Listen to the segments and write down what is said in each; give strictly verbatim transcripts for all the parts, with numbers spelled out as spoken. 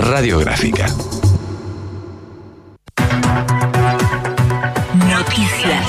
radiográfica. Noticias.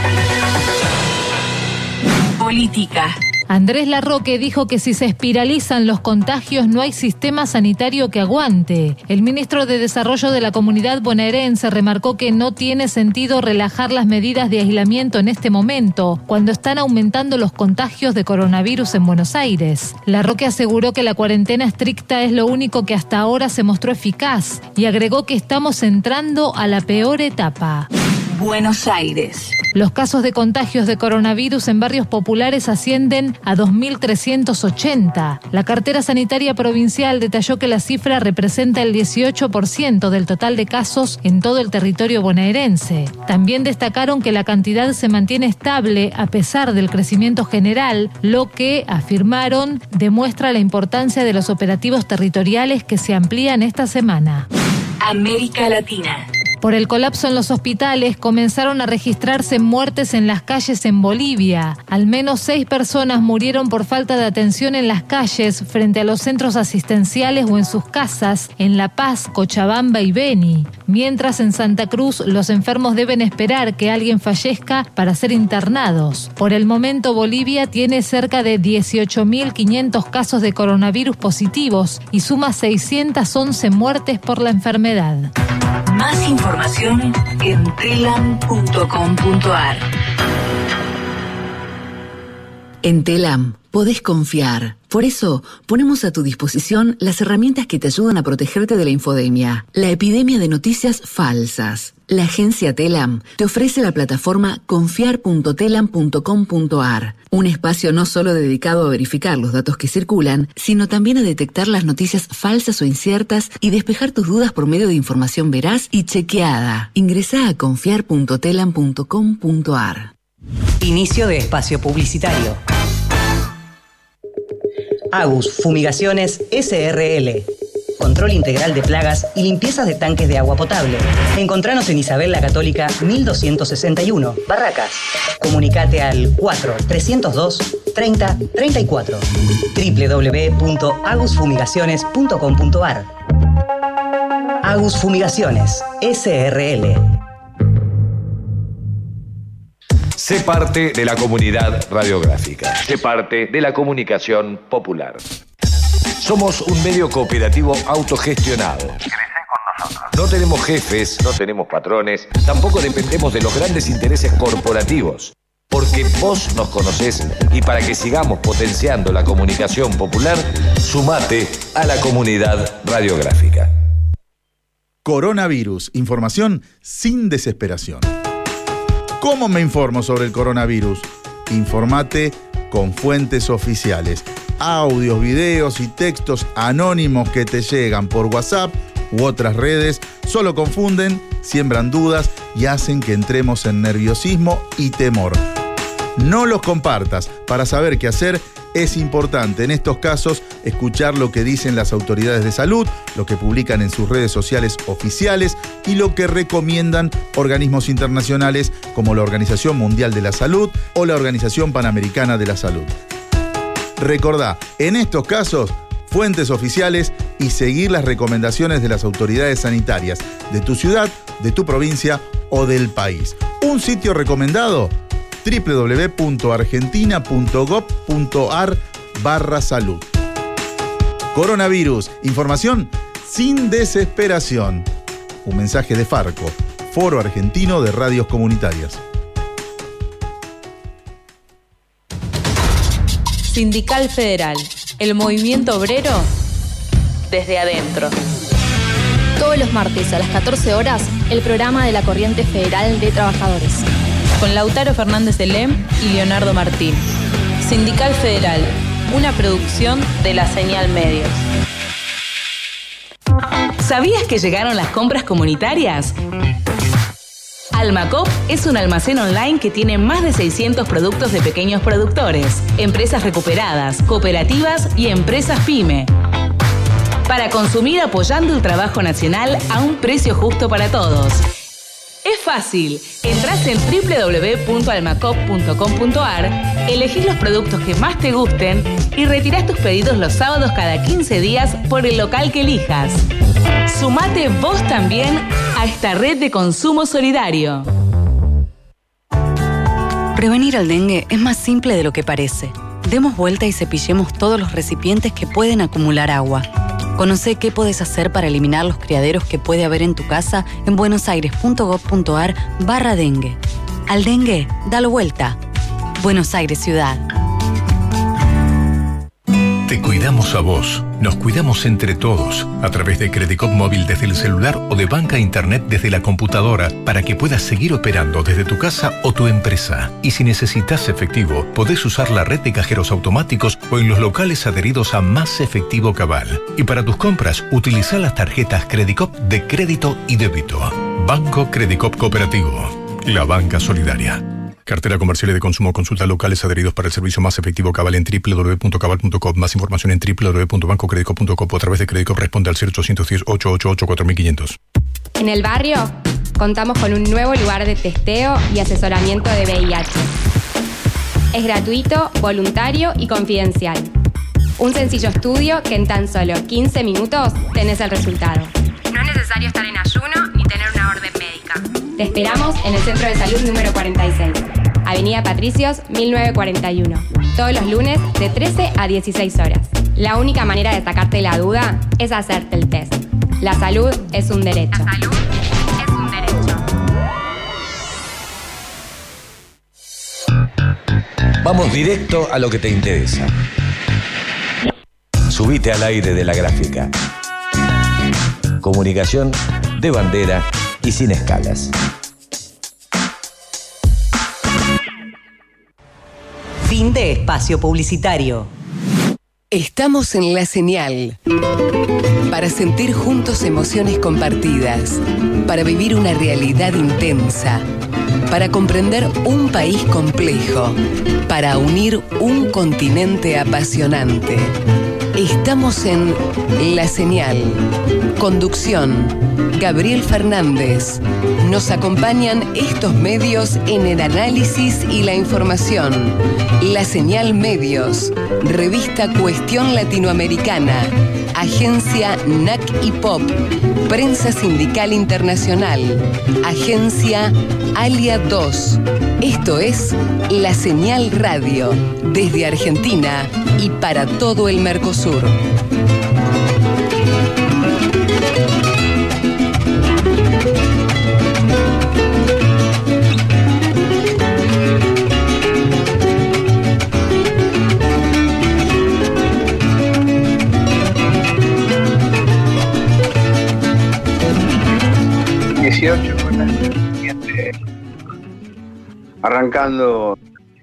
Política. Andrés Larroque dijo que si se espiralizan los contagios no hay sistema sanitario que aguante. El ministro de Desarrollo de la Comunidad Bonaerense remarcó que no tiene sentido relajar las medidas de aislamiento en este momento, cuando están aumentando los contagios de coronavirus en Buenos Aires. Larroque aseguró que la cuarentena estricta es lo único que hasta ahora se mostró eficaz y agregó que estamos entrando a la peor etapa. Buenos Aires. Los casos de contagios de coronavirus en barrios populares ascienden a dos mil trescientos ochenta. La cartera sanitaria provincial detalló que la cifra representa el dieciocho por ciento del total de casos en todo el territorio bonaerense. También destacaron que la cantidad se mantiene estable a pesar del crecimiento general, lo que, afirmaron, demuestra la importancia de los operativos territoriales que se amplían esta semana. América Latina. Por el colapso en los hospitales, comenzaron a registrarse muertes en las calles en Bolivia. Al menos seis personas murieron por falta de atención en las calles, frente a los centros asistenciales o en sus casas, en La Paz, Cochabamba y Beni. Mientras en Santa Cruz, los enfermos deben esperar que alguien fallezca para ser internados. Por el momento, Bolivia tiene cerca de dieciocho mil quinientos casos de coronavirus positivos y suma seiscientas once muertes por la enfermedad. Más información en telam punto com punto ar. En Telam podés confiar. Por eso, ponemos a tu disposición las herramientas que te ayudan a protegerte de la infodemia, la epidemia de noticias falsas. La agencia Telam te ofrece la plataforma confiar punto telam punto com punto ar, un espacio no solo dedicado a verificar los datos que circulan, sino también a detectar las noticias falsas o inciertas y despejar tus dudas por medio de información veraz y chequeada. Ingresá a confiar punto telam punto com punto ar. Inicio de espacio publicitario. Agus Fumigaciones S R L. Control integral de plagas y limpiezas de tanques de agua potable. Encontranos en Isabel la Católica mil doscientos sesenta y uno, Barracas. Comunicate al cuatro trescientos dos treinta treinta y cuatro. doble u doble u doble u punto agus fumigaciones punto com punto ar. Agus Fumigaciones S R L. Sé parte de la comunidad radiográfica. Sé parte de la comunicación popular. Somos un medio cooperativo autogestionado. No tenemos jefes, no tenemos patrones, tampoco dependemos de los grandes intereses corporativos. Porque vos nos conocés y para que sigamos potenciando la comunicación popular, sumate a la comunidad radiográfica. Coronavirus. Información sin desesperación. ¿Cómo me informo sobre el coronavirus? Informate con fuentes oficiales. Audios, videos y textos anónimos que te llegan por WhatsApp u otras redes solo confunden, siembran dudas y hacen que entremos en nerviosismo y temor. No los compartas. Para saber qué hacer, es importante en estos casos escuchar lo que dicen las autoridades de salud, lo que publican en sus redes sociales oficiales y lo que recomiendan organismos internacionales como la Organización Mundial de la Salud o la Organización Panamericana de la Salud. Recordá, en estos casos, fuentes oficiales y seguir las recomendaciones de las autoridades sanitarias de tu ciudad, de tu provincia o del país. Un sitio recomendado, doble u doble u doble u punto argentina punto gov punto ar barra salud. Coronavirus, información sin desesperación. Un mensaje de Farco, Foro Argentino de Radios Comunitarias. Sindical Federal, el movimiento obrero desde adentro. Todos los martes a las catorce horas, el programa de la Corriente Federal de Trabajadores. Con Lautaro Fernández Elem y Leonardo Martín. Sindical Federal, una producción de La Señal Medios. ¿Sabías que llegaron las compras comunitarias? Almacop es un almacén online que tiene más de seiscientos productos de pequeños productores, empresas recuperadas, cooperativas y empresas pyme. Para consumir apoyando el trabajo nacional a un precio justo para todos. Es fácil. Entrás en doble u doble u doble u punto almacop punto com punto ar, elegís los productos que más te gusten y retirás tus pedidos los sábados cada quince días por el local que elijas. Sumate vos también a esta red de consumo solidario. Prevenir el dengue es más simple de lo que parece. Demos vuelta y cepillemos todos los recipientes que pueden acumular agua. Conoce qué podés hacer para eliminar los criaderos que puede haber en tu casa en buenosaires.gov.ar barra dengue. Al dengue, dalo vuelta. Buenos Aires Ciudad. Te cuidamos a vos. Nos cuidamos entre todos a través de Credicop Móvil desde el celular o de banca internet desde la computadora para que puedas seguir operando desde tu casa o tu empresa. Y si necesitas efectivo, podés usar la red de cajeros automáticos o en los locales adheridos a Más Efectivo Cabal. Y para tus compras, utiliza las tarjetas Credicop de crédito y débito. Banco Credicop Cooperativo. La banca solidaria. Cartera comercial y de consumo. Consulta locales adheridos para el servicio Más Efectivo Cabal en doble u doble u doble u punto cabal punto com. Más información en doble u doble u doble u punto banco credicop punto com o a través de Credicop. Responde al cero ochocientos diez, ochocientos ochenta y ocho, cuatro mil quinientos. En el barrio contamos con un nuevo lugar de testeo y asesoramiento de V I H. Es gratuito, voluntario y confidencial. Un sencillo estudio que en tan solo quince minutos tenés el resultado. No es necesario estar en ayuno ni tener una orden médica. Te esperamos en el Centro de Salud número cuarenta y seis, Avenida Patricios, mil novecientos cuarenta y uno. Todos los lunes de trece a dieciséis horas. La única manera de sacarte la duda es hacerte el test. La salud es un derecho. La salud es un derecho. Vamos directo a lo que te interesa. Subite al aire de la gráfica. Comunicación de bandera y sin escalas. Fin de espacio publicitario. Estamos en La Señal para sentir juntos emociones compartidas, para vivir una realidad intensa, para comprender un país complejo, para unir un continente apasionante. Estamos en La Señal. Conducción, Gabriel Fernández. Nos acompañan estos medios en el análisis y la información. La Señal Medios, Revista Cuestión Latinoamericana, Agencia N A C y Pop, Prensa Sindical Internacional, Agencia Alia dos. Esto es La Señal Radio, desde Argentina y para todo el Mercosur. dieciocho, arrancando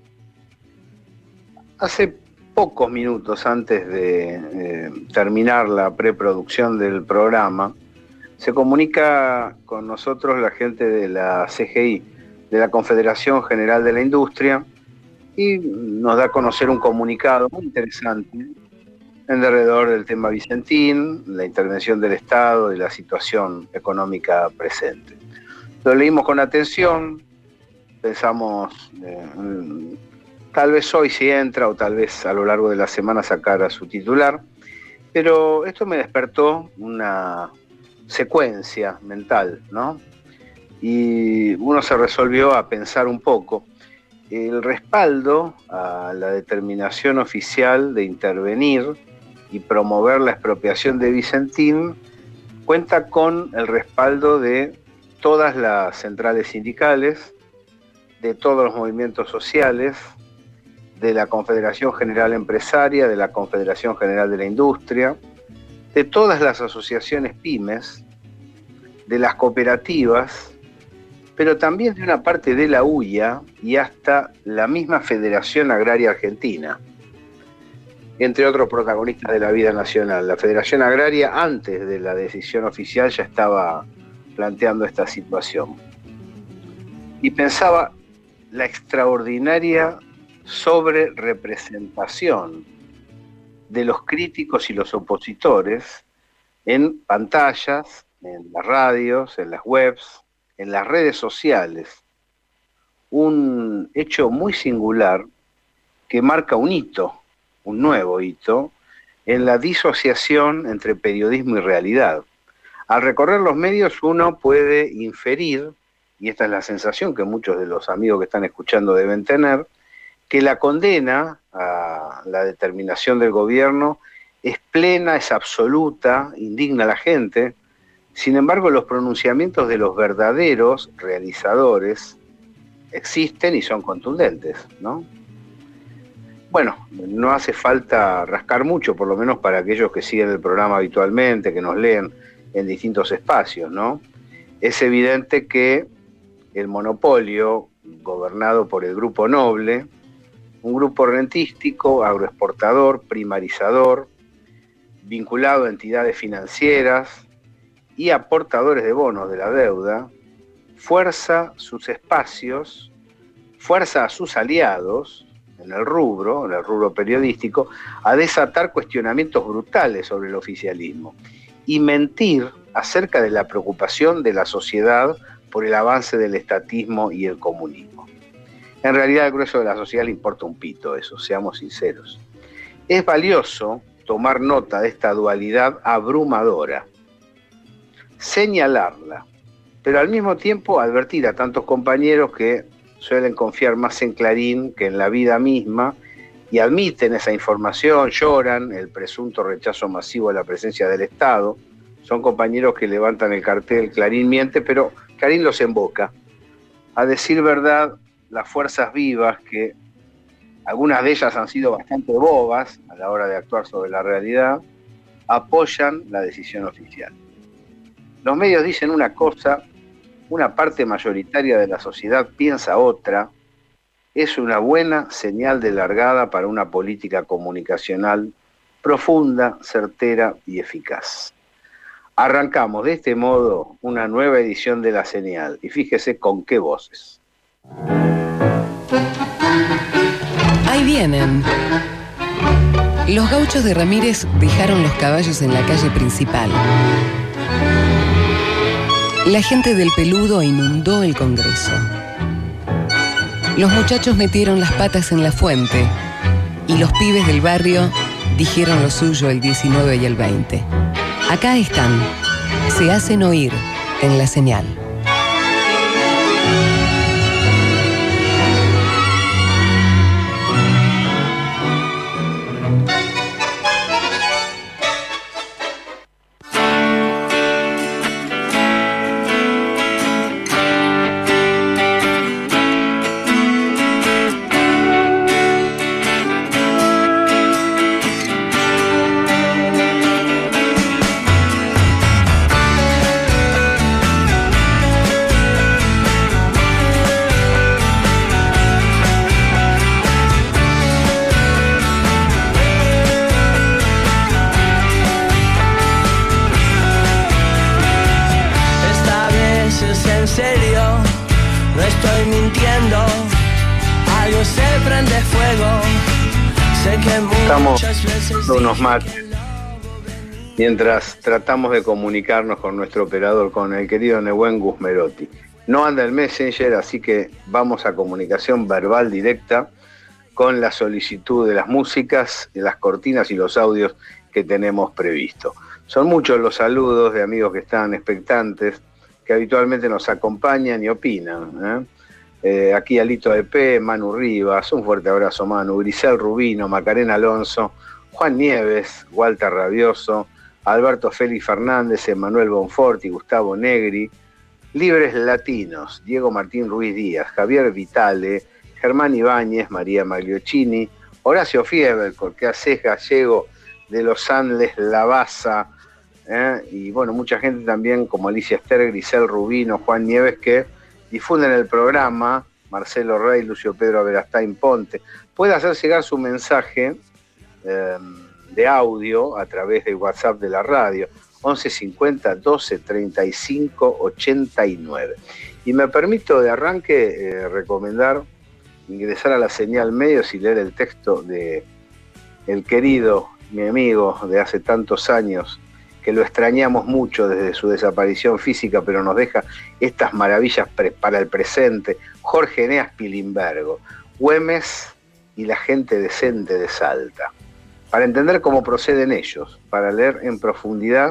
hace pocos minutos antes de eh, terminar la preproducción del programa, se comunica con nosotros la gente de la C G I, de la Confederación General de la Industria, y nos da a conocer un comunicado muy interesante en derredor del tema Vicentín, la intervención del Estado y la situación económica presente. Lo leímos con atención, pensamos, eh, tal vez hoy sí entra o tal vez a lo largo de la semana sacara su titular, pero esto me despertó una secuencia mental, ¿no? Y uno se resolvió a pensar un poco. El respaldo a la determinación oficial de intervenir y promover la expropiación de Vicentín cuenta con el respaldo de todas las centrales sindicales, de todos los movimientos sociales, de la Confederación General Empresaria, de la Confederación General de la Industria, de todas las asociaciones pymes, de las cooperativas, pero también de una parte de la U I A y hasta la misma Federación Agraria Argentina, entre otros protagonistas de la vida nacional. La Federación Agraria, antes de la decisión oficial, ya estaba planteando esta situación. Y pensaba la extraordinaria sobrerepresentación de los críticos y los opositores en pantallas, en las radios, en las webs, en las redes sociales. Un hecho muy singular que marca un hito, un nuevo hito, en la disociación entre periodismo y realidad. Al recorrer los medios uno puede inferir, y esta es la sensación que muchos de los amigos que están escuchando deben tener, que la condena a la determinación del gobierno es plena, es absoluta, indigna a la gente. Sin embargo, los pronunciamientos de los verdaderos realizadores existen y son contundentes, ¿no? Bueno, no hace falta rascar mucho, por lo menos para aquellos que siguen el programa habitualmente, que nos leen en distintos espacios, ¿no? Es evidente que el monopolio, gobernado por el Grupo Noble, un grupo rentístico, agroexportador, primarizador, vinculado a entidades financieras y aportadores de bonos de la deuda, fuerza sus espacios, fuerza a sus aliados en el rubro, en el rubro periodístico, a desatar cuestionamientos brutales sobre el oficialismo y mentir acerca de la preocupación de la sociedad por el avance del estatismo y el comunismo. En realidad, al grueso de la sociedad le importa un pito eso, seamos sinceros. Es valioso tomar nota de esta dualidad abrumadora, señalarla, pero al mismo tiempo advertir a tantos compañeros que suelen confiar más en Clarín que en la vida misma y admiten esa información, lloran el presunto rechazo masivo a la presencia del Estado. Son compañeros que levantan el cartel Clarín miente, pero Clarín los emboca. A decir verdad, las fuerzas vivas, que algunas de ellas han sido bastante bobas a la hora de actuar sobre la realidad, apoyan la decisión oficial. Los medios dicen una cosa, una parte mayoritaria de la sociedad piensa otra. Es una buena señal de largada para una política comunicacional profunda, certera y eficaz. Arrancamos de este modo una nueva edición de La Señal, y fíjese con qué voces. Ahí vienen. Los gauchos de Ramírez dejaron los caballos en la calle principal. La gente del Peludo inundó el Congreso. Los muchachos metieron las patas en la fuente y los pibes del barrio dijeron lo suyo el diecinueve y el veinte. Acá están, se hacen oír en La Señal. Unos mates mientras tratamos de comunicarnos con nuestro operador, con el querido Nehuen Guzmerotti. No anda el Messenger, así que vamos a comunicación verbal directa con la solicitud de las músicas, de las cortinas y los audios que tenemos previsto. Son muchos los saludos de amigos que están expectantes, que habitualmente nos acompañan y opinan, ¿eh? Eh, aquí Alito E P, Manu Rivas, un fuerte abrazo Manu, Grisel Rubino, Macarena Alonso, Juan Nieves, Walter Rabioso, Alberto Félix Fernández, Emanuel Bonforti, Gustavo Negri, Libres Latinos, Diego Martín Ruiz Díaz, Javier Vitale, Germán Ibáñez, María Magliochini, Horacio Fieber, Corquea Ceja, Gallego, de los Andes, Lavasa, ¿eh? Y bueno, mucha gente también como Alicia Ester, Grisel Rubino, Juan Nieves, que difunden el programa, Marcelo Rey, Lucio Pedro Averastain Ponte. Puede hacer llegar su mensaje eh, de audio a través del WhatsApp de la radio, once cincuenta doce treinta y cinco ochenta y nueve. Y me permito de arranque eh, recomendar ingresar a La Señal Medios y leer el texto de el querido, mi amigo de hace tantos años, que lo extrañamos mucho desde su desaparición física, pero nos deja estas maravillas pre- para el presente, Jorge Eneas Pilimbergo, Güemes y la gente decente de Salta. Para entender cómo proceden ellos, para leer en profundidad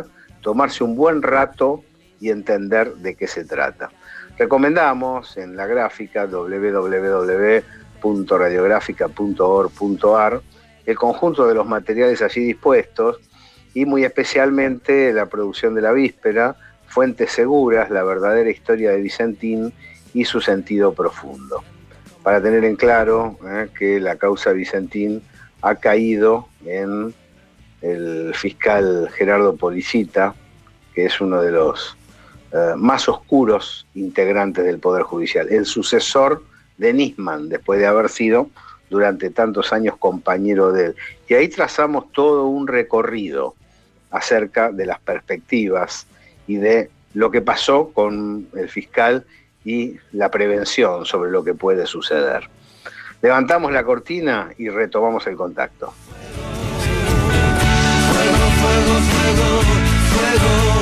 tomarse un buen rato y entender de qué se trata. Recomendamos en la gráfica doble u doble u doble u punto radiográfica punto org punto a r el conjunto de los materiales allí dispuestos y muy especialmente la producción de la víspera, Fuentes Seguras, la verdadera historia de Vicentín y su sentido profundo. Para tener en claro eh, que la causa Vicentín ha caído en el fiscal Gerardo Policita, que es uno de los eh, más oscuros integrantes del Poder Judicial, el sucesor de Nisman, después de haber sido durante tantos años compañero de él. Y ahí trazamos todo un recorrido acerca de las perspectivas y de lo que pasó con el fiscal y la prevención sobre lo que puede suceder. Levantamos la cortina y retomamos el contacto. Fuego, fuego, fuego, fuego.